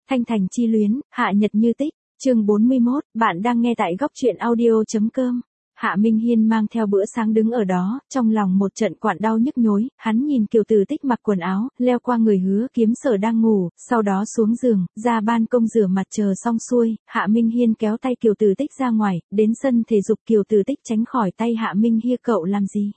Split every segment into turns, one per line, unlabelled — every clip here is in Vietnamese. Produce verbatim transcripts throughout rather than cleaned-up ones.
Thanh Thành chi luyến, Hạ Nhật Như Tích, chương bốn mươi mốt, bạn đang nghe tại góc truyện audio.com. Hạ Minh Hiên mang theo bữa sáng đứng ở đó, trong lòng một trận quặn đau nhức nhối, hắn nhìn Kiều Từ Tích mặc quần áo, leo qua người Hứa Kiếm Sở đang ngủ, sau đó xuống giường, ra ban công rửa mặt chờ xong xuôi, Hạ Minh Hiên kéo tay Kiều Từ Tích ra ngoài, đến sân thể dục. Kiều Từ Tích tránh khỏi tay Hạ Minh Hiên. Cậu làm gì?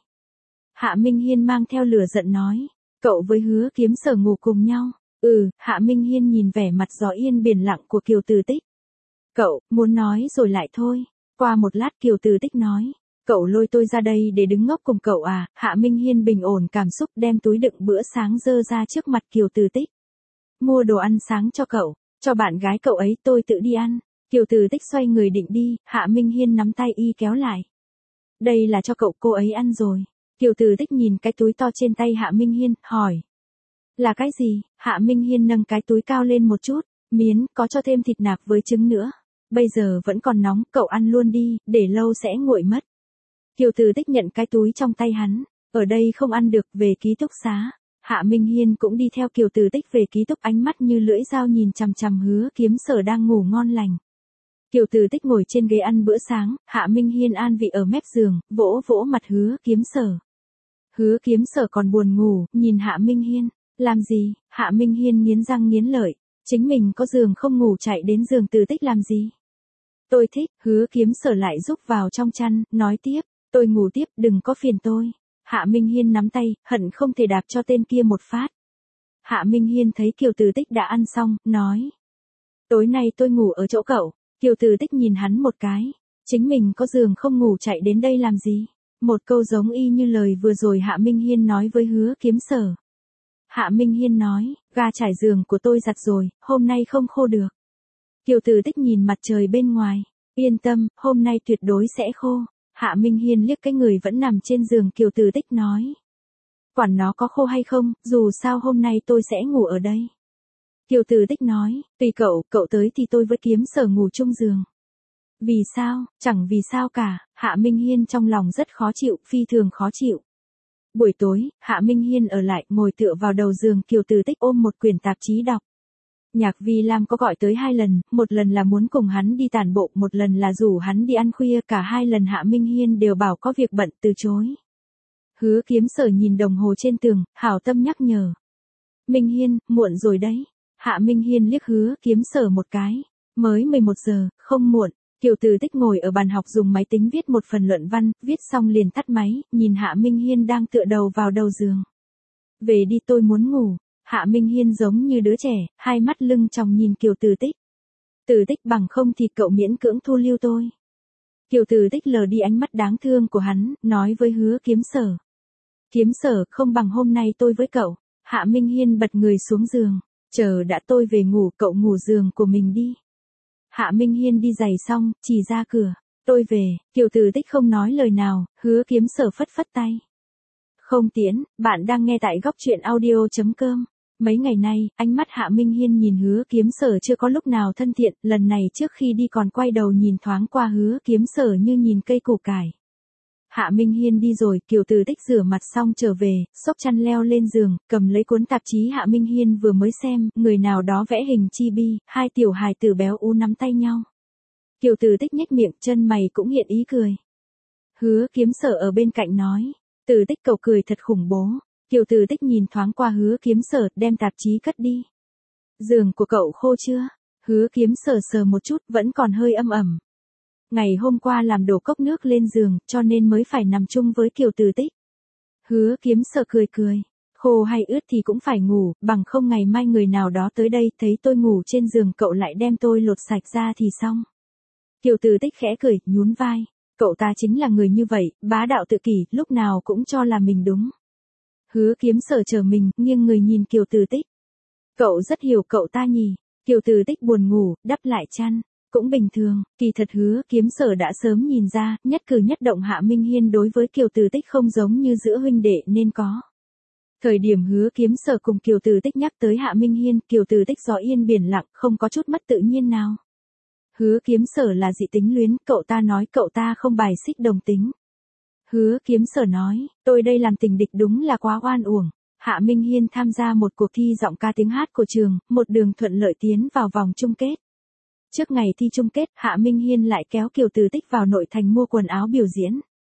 Hạ Minh Hiên mang theo lửa giận nói, cậu với Hứa Kiếm Sở ngủ cùng nhau. Ừ, Hạ Minh Hiên nhìn vẻ mặt gió yên biển lặng của Kiều Từ Tích. Cậu, muốn nói rồi lại thôi. Qua một lát Kiều Từ Tích nói, cậu lôi tôi ra đây để đứng ngốc cùng cậu à? Hạ Minh Hiên bình ổn cảm xúc đem túi đựng bữa sáng dơ ra trước mặt Kiều Từ Tích. Mua đồ ăn sáng cho cậu, cho bạn gái cậu ấy, tôi tự đi ăn. Kiều Từ Tích xoay người định đi, Hạ Minh Hiên nắm tay y kéo lại. Đây là cho cậu, cô ấy ăn rồi. Kiều Từ Tích nhìn cái túi to trên tay Hạ Minh Hiên, hỏi. Là cái gì? Hạ Minh Hiên nâng cái túi cao lên một chút, miến, có cho thêm thịt nạc với trứng nữa. Bây giờ vẫn còn nóng, cậu ăn luôn đi, để lâu sẽ nguội mất. Kiều Từ Tích nhận cái túi trong tay hắn, ở đây không ăn được, về ký túc xá. Hạ Minh Hiên cũng đi theo Kiều Từ Tích về ký túc, ánh mắt như lưỡi dao nhìn chằm chằm Hứa Kiếm Sở đang ngủ ngon lành. Kiều Từ Tích ngồi trên ghế ăn bữa sáng, Hạ Minh Hiên an vị ở mép giường, vỗ vỗ mặt Hứa Kiếm Sở. Hứa Kiếm Sở còn buồn ngủ, nhìn Hạ Minh Hiên. Làm gì? Hạ Minh Hiên nghiến răng nghiến lợi, chính mình có giường không ngủ chạy đến giường Từ Tích làm gì? Tôi thích. Hứa Kiếm Sở lại rúc vào trong chăn, nói tiếp, tôi ngủ tiếp, đừng có phiền tôi. Hạ Minh Hiên nắm tay, hận không thể đạp cho tên kia một phát. Hạ Minh Hiên thấy Kiều Từ Tích đã ăn xong, nói, tối nay tôi ngủ ở chỗ cậu. Kiều Từ Tích nhìn hắn một cái, chính mình có giường không ngủ chạy đến đây làm gì? Một câu giống y như lời vừa rồi Hạ Minh Hiên nói với Hứa Kiếm Sở. Hạ Minh Hiên nói, ga trải giường của tôi giặt rồi, hôm nay không khô được. Kiều Từ Tích nhìn mặt trời bên ngoài, yên tâm, hôm nay tuyệt đối sẽ khô. Hạ Minh Hiên liếc cái người vẫn nằm trên giường Kiều Từ Tích nói. Quản nó có khô hay không, dù sao hôm nay tôi sẽ ngủ ở đây. Kiều Từ Tích nói, tùy cậu, cậu tới thì tôi với Kiếm Sở ngủ chung giường. Vì sao? Chẳng vì sao cả. Hạ Minh Hiên trong lòng rất khó chịu, phi thường khó chịu. Buổi tối, Hạ Minh Hiên ở lại, ngồi tựa vào đầu giường, Kiều Từ Tích ôm một quyển tạp chí đọc. Nhạc Vi Lam có gọi tới hai lần, một lần là muốn cùng hắn đi tản bộ, một lần là rủ hắn đi ăn khuya, cả hai lần Hạ Minh Hiên đều bảo có việc bận, từ chối. Hứa Kiếm Sở nhìn đồng hồ trên tường, hảo tâm nhắc nhở. Minh Hiên, muộn rồi đấy. Hạ Minh Hiên liếc Hứa Kiếm Sở một cái. Mới mười một giờ, không muộn. Kiều Từ Tích ngồi ở bàn học dùng máy tính viết một phần luận văn, viết xong liền tắt máy, nhìn Hạ Minh Hiên đang tựa đầu vào đầu giường. Về đi, tôi muốn ngủ. Hạ Minh Hiên giống như đứa trẻ, hai mắt lưng tròng nhìn Kiều Từ Tích. Từ Tích, bằng không thì cậu miễn cưỡng thu lưu tôi. Kiều Từ Tích lờ đi ánh mắt đáng thương của hắn, nói với Hứa Kiếm Sở. Kiếm Sở, không bằng hôm nay tôi với cậu. Hạ Minh Hiên bật người xuống giường. Chờ đã, tôi về ngủ, cậu ngủ giường của mình đi. Hạ Minh Hiên đi giày xong, chỉ ra cửa. Tôi về. Kiều Từ Tích không nói lời nào, Hứa Kiếm Sở phất phất tay. Không tiễn, bạn đang nghe tại góc truyện audio.com. Mấy ngày nay, ánh mắt Hạ Minh Hiên nhìn Hứa Kiếm Sở chưa có lúc nào thân thiện, lần này trước khi đi còn quay đầu nhìn thoáng qua Hứa Kiếm Sở như nhìn cây củ cải. Hạ Minh Hiên đi rồi, Kiều Từ Tích rửa mặt xong trở về, xốc chăn leo lên giường, cầm lấy cuốn tạp chí Hạ Minh Hiên vừa mới xem, người nào đó vẽ hình chibi, hai tiểu hài tử béo ú nắm tay nhau. Kiều Từ Tích nhếch miệng, chân mày cũng hiện ý cười. Hứa Kiếm Sở ở bên cạnh nói, Từ Tích cậu cười thật khủng bố. Kiều Từ Tích nhìn thoáng qua Hứa Kiếm Sở, đem tạp chí cất đi. Giường của cậu khô chưa? Hứa Kiếm Sở sờ một chút, vẫn còn hơi âm ẩm. Ngày hôm qua làm đổ cốc nước lên giường, cho nên mới phải nằm chung với Kiều Từ Tích. Hứa Kiếm Sở cười cười. Khô hay ướt thì cũng phải ngủ, bằng không ngày mai người nào đó tới đây, thấy tôi ngủ trên giường cậu lại đem tôi lột sạch ra thì xong. Kiều Từ Tích khẽ cười, nhún vai. Cậu ta chính là người như vậy, bá đạo tự kỷ, lúc nào cũng cho là mình đúng. Hứa Kiếm Sở chờ mình, nghiêng người nhìn Kiều Từ Tích. Cậu rất hiểu cậu ta nhỉ. Kiều Từ Tích buồn ngủ, đắp lại chăn. Cũng bình thường, kỳ thật Hứa Kiếm Sở đã sớm nhìn ra, nhất cử nhất động Hạ Minh Hiên đối với Kiều Từ Tích không giống như giữa huynh đệ nên có. Thời điểm Hứa Kiếm Sở cùng Kiều Từ Tích nhắc tới Hạ Minh Hiên, Kiều Từ Tích gió yên biển lặng, không có chút mất tự nhiên nào. Hứa Kiếm Sở là dị tính luyến, cậu ta nói cậu ta không bài xích đồng tính. Hứa Kiếm Sở nói, tôi đây làm tình địch đúng là quá oan uổng. Hạ Minh Hiên tham gia một cuộc thi giọng ca tiếng hát của trường, một đường thuận lợi tiến vào vòng chung kết. Trước ngày thi chung kết, Hạ Minh Hiên lại kéo Kiều Từ Tích vào nội thành mua quần áo biểu diễn.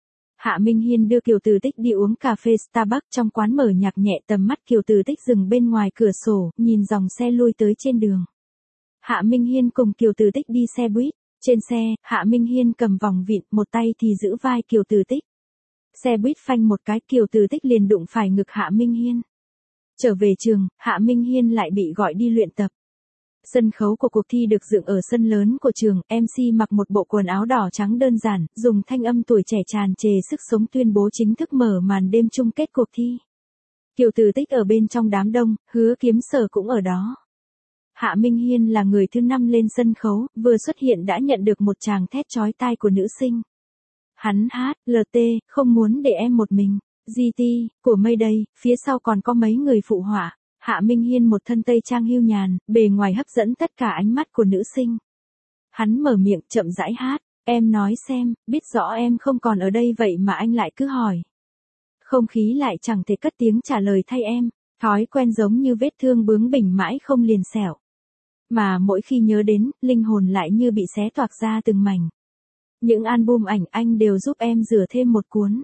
Hạ Minh Hiên đưa Kiều Từ Tích đi uống cà phê Starbucks, trong quán mở nhạc nhẹ, tầm mắt Kiều Từ Tích dừng bên ngoài cửa sổ, nhìn dòng xe lui tới trên đường. Hạ Minh Hiên cùng Kiều Từ Tích đi xe buýt. Trên xe, Hạ Minh Hiên cầm vòng vịn, một tay thì giữ vai Kiều Từ Tích. Xe buýt phanh một cái, Kiều Từ Tích liền đụng phải ngực Hạ Minh Hiên. Trở về trường, Hạ Minh Hiên lại bị gọi đi luyện tập. Sân khấu của cuộc thi được dựng ở sân lớn của trường, em xê mặc một bộ quần áo đỏ trắng đơn giản, dùng thanh âm tuổi trẻ tràn trề sức sống tuyên bố chính thức mở màn đêm chung kết cuộc thi. Kiều Từ Tích ở bên trong đám đông, Hứa Kiếm Sở cũng ở đó. Hạ Minh Hiên là người thứ năm lên sân khấu, vừa xuất hiện đã nhận được một tràng thét chói tai của nữ sinh. Hắn hát, lờ tê, không muốn để em một mình, giê tê, của Mayday, phía sau còn có mấy người phụ họa. Hạ Minh Hiên một thân tây trang hưu nhàn, bề ngoài hấp dẫn tất cả ánh mắt của nữ sinh. Hắn mở miệng chậm rãi hát, em nói xem, biết rõ em không còn ở đây vậy mà anh lại cứ hỏi. Không khí lại chẳng thể cất tiếng trả lời thay em, thói quen giống như vết thương bướng bỉnh mãi không liền sẹo. Mà mỗi khi nhớ đến, linh hồn lại như bị xé toạc ra từng mảnh. Những album ảnh anh đều giúp em rửa thêm một cuốn.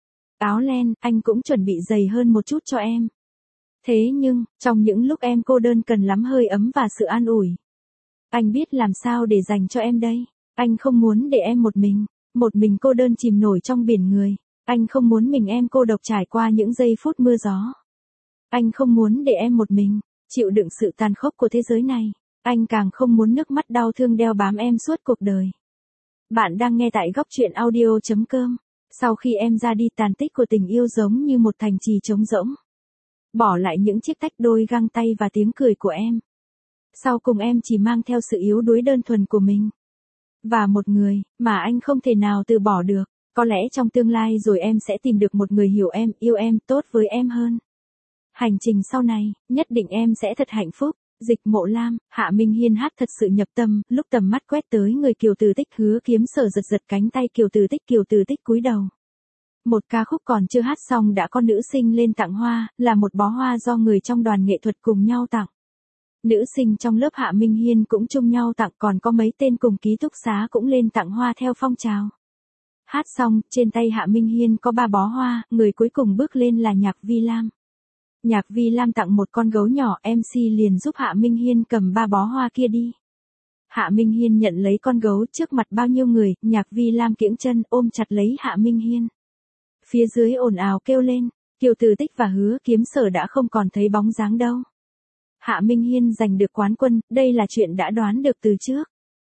Áo len, anh cũng chuẩn bị dày hơn một chút cho em. Thế nhưng, trong những lúc em cô đơn cần lắm hơi ấm và sự an ủi. Anh biết làm sao để dành cho em đây. Anh không muốn để em một mình, một mình cô đơn chìm nổi trong biển người. Anh không muốn mình em cô độc trải qua những giây phút mưa gió. Anh không muốn để em một mình, chịu đựng sự tàn khốc của thế giới này. Anh càng không muốn nước mắt đau thương đeo bám em suốt cuộc đời. Bạn đang nghe tại góc truyện audio chấm com. Sau khi em ra đi, tàn tích của tình yêu giống như một thành trì trống rỗng. Bỏ lại những chiếc tách đôi găng tay và tiếng cười của em. Sau cùng em chỉ mang theo sự yếu đuối đơn thuần của mình. Và một người, mà anh không thể nào từ bỏ được. Có lẽ trong tương lai rồi em sẽ tìm được một người hiểu em, yêu em, tốt với em hơn. Hành trình sau này, nhất định em sẽ thật hạnh phúc. Dịch Mộ Lam. Hạ Minh Hiên hát thật sự nhập tâm, lúc tầm mắt quét tới người Kiều Từ Tích, Hứa Kiếm Sở giật giật cánh tay Kiều Từ Tích, Kiều Từ Tích cúi đầu. Một ca khúc còn chưa hát xong đã có nữ sinh lên tặng hoa, là một bó hoa do người trong đoàn nghệ thuật cùng nhau tặng. Nữ sinh trong lớp Hạ Minh Hiên cũng chung nhau tặng, còn có mấy tên cùng ký túc xá cũng lên tặng hoa theo phong trào. Hát xong, trên tay Hạ Minh Hiên có ba bó hoa, người cuối cùng bước lên là Nhạc Vi Lam. Nhạc Vi Lam tặng một con gấu nhỏ, em xê liền giúp Hạ Minh Hiên cầm ba bó hoa kia đi. Hạ Minh Hiên nhận lấy con gấu trước mặt bao nhiêu người, Nhạc Vi Lam kiễng chân ôm chặt lấy Hạ Minh Hiên. Phía dưới ồn ào kêu lên, Kiều Từ Tích và Hứa Kiếm Sở đã không còn thấy bóng dáng đâu. Hạ Minh Hiên giành được quán quân, đây là chuyện đã đoán được từ trước.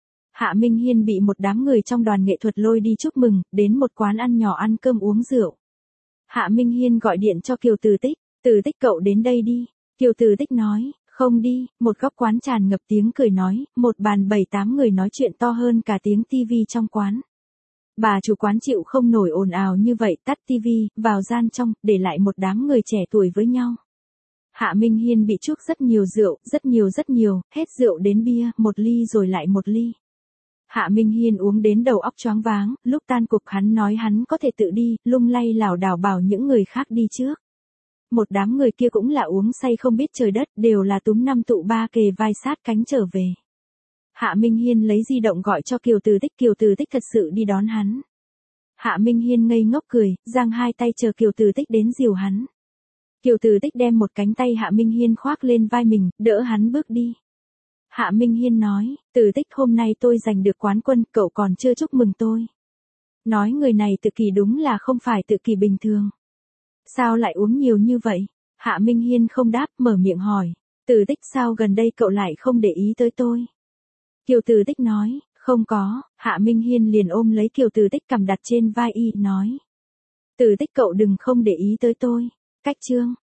Hạ Minh Hiên bị một đám người trong đoàn nghệ thuật lôi đi chúc mừng, đến một quán ăn nhỏ ăn cơm uống rượu. Hạ Minh Hiên gọi điện cho Kiều Từ Tích, Từ Tích cậu đến đây đi. Kiều Từ Tích nói, không đi, một góc quán tràn ngập tiếng cười nói, một bàn bảy tám người nói chuyện to hơn cả tiếng tivi trong quán. Bà chủ quán chịu không nổi ồn ào như vậy, tắt tivi, vào gian trong, để lại một đám người trẻ tuổi với nhau. Hạ Minh Hiên bị chuốc rất nhiều rượu, rất nhiều rất nhiều, hết rượu đến bia, một ly rồi lại một ly. Hạ Minh Hiên uống đến đầu óc choáng váng, lúc tan cuộc hắn nói hắn có thể tự đi, lung lay lảo đảo bảo những người khác đi trước. Một đám người kia cũng là uống say không biết trời đất, đều là túm năm tụ ba kề vai sát cánh trở về. Hạ Minh Hiên lấy di động gọi cho Kiều Từ Tích, Kiều Từ Tích thật sự đi đón hắn. Hạ Minh Hiên ngây ngốc cười, giang hai tay chờ Kiều Từ Tích đến dìu hắn. Kiều Từ Tích đem một cánh tay Hạ Minh Hiên khoác lên vai mình, đỡ hắn bước đi. Hạ Minh Hiên nói, Từ Tích hôm nay tôi giành được quán quân, cậu còn chưa chúc mừng tôi. Nói người này tự kỷ đúng là không phải tự kỷ bình thường. Sao lại uống nhiều như vậy? Hạ Minh Hiên không đáp, mở miệng hỏi, Từ Tích sao gần đây cậu lại không để ý tới tôi? Kiều Từ Tích nói, không có, Hạ Minh Hiên liền ôm lấy Kiều Từ Tích cầm đặt trên vai y, nói. Từ Tích cậu đừng không để ý tới tôi. Cách chương.